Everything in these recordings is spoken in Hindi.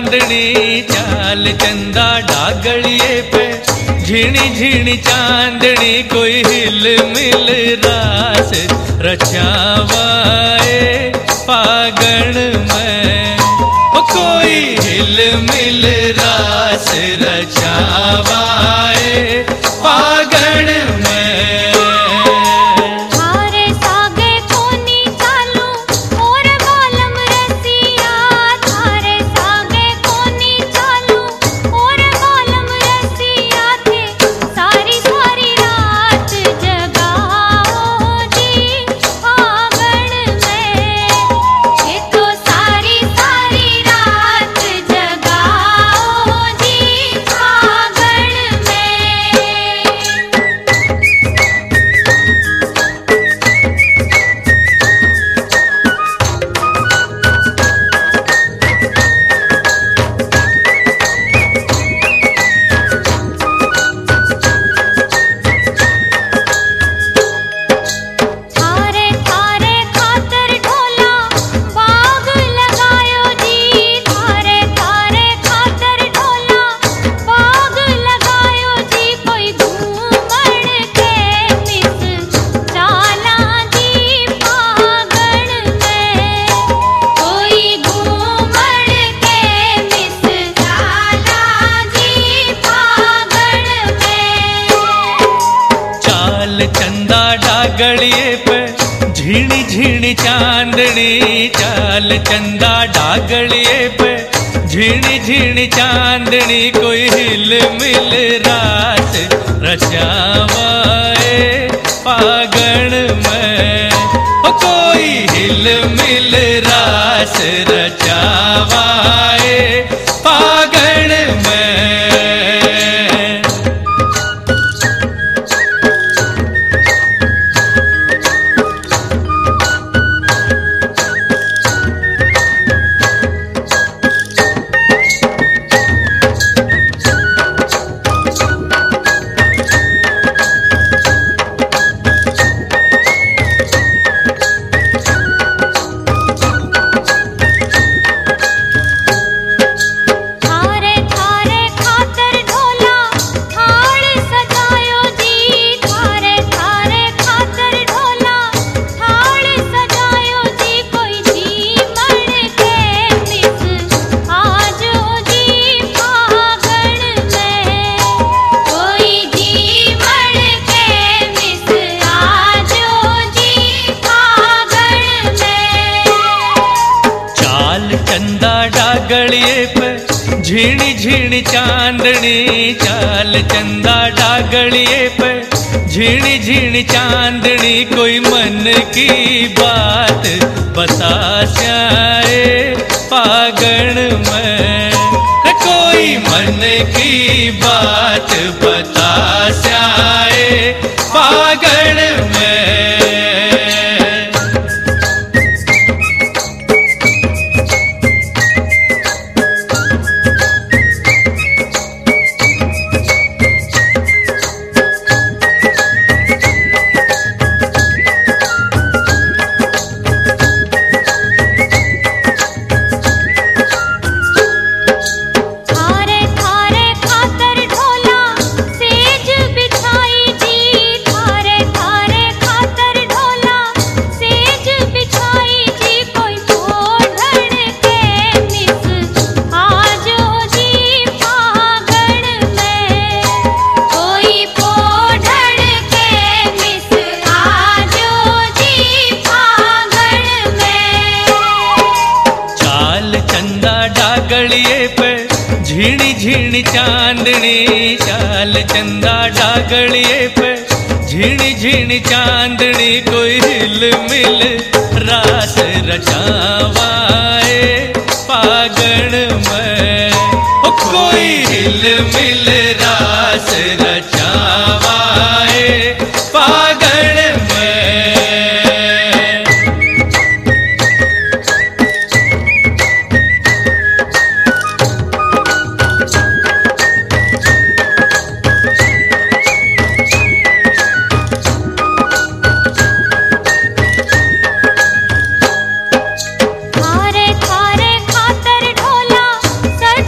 चांदनी चाल चंदा डागलिए पे झीणी झीणी चांदनी कोई हिल मिल रास रचावाए फागण में कोई हिल मिल रास रचावाए फागण में। थारे सागे कोनी चालू और बालम रसिया, थारे सागे कोनी चालू और बालम रसिया थे सारी सारी रात जगाओ जी फागण में। ये तो सारी सारी रात जगाओ जी फागण में। थारे थारे खातर ढोला बाग लगायो जी, थारे थारे खातर ढोला बाग लगायो जी। कोई घूमण के मिस चाला जी फागण में, कोई घूमण के मिस चाला जी फागण में। चाल चंदा डागलिए पे झीणी झीणी चांदनी चाल चंदा डागलिए पे झीणी झीणी चांदनी कोई हिल मिल रास रचावाए फागण में कोई हिल मिल रास रचावाए फागण में। थारे थारे खातर ढोला थाल सजायो जी, थारे थारे खातर ढोला थाल सजायो जी। कोई जीवन के मिस आजो जी फागण में, कोई जीवन के मिस आजो जी फागण में। चाल चंदा डागलिए पे झीणी झीणी चांदनी चाल चंदा डागलिए पे झीणी झीणी चांदनी कोई मन की बात बता स्याए फागण में कोई मन की बात बता स्याए फागण में। थारे थारे खातर ढोला सेज बिछाई जी, थारे थारे खातर ढोला सेज बिछाई जी। कोई पोढ़ण के मिस आजो जी फागण में, कोई पोढ़ण के मिस आजो जी फागण में। चाल चंदा डागलिए पे झीणी झीणी चांदनी चाल चंदा डागलिए पे झीणी झीणी चांदनी कोई हिल मिल रास रचावाए फागण में कोई हिल मिल रास रचावाए फागण में। थारे थारे खातर ढोला सज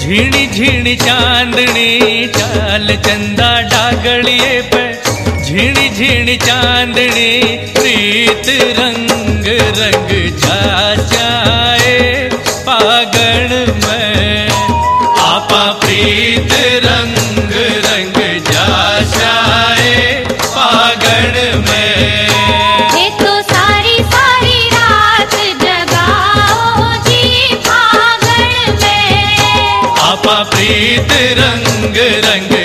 झीणी झीणी चांदनी चाल चंदा डागड़िए पे झीणी झीणी चांदनी प्रीत रंग रंग जाए फागण में आपा प्रीत रंग रंग जाए फागण में ये तो सारी सारी रात जगाओ जी फागण में आपा प्रीत रंग रंग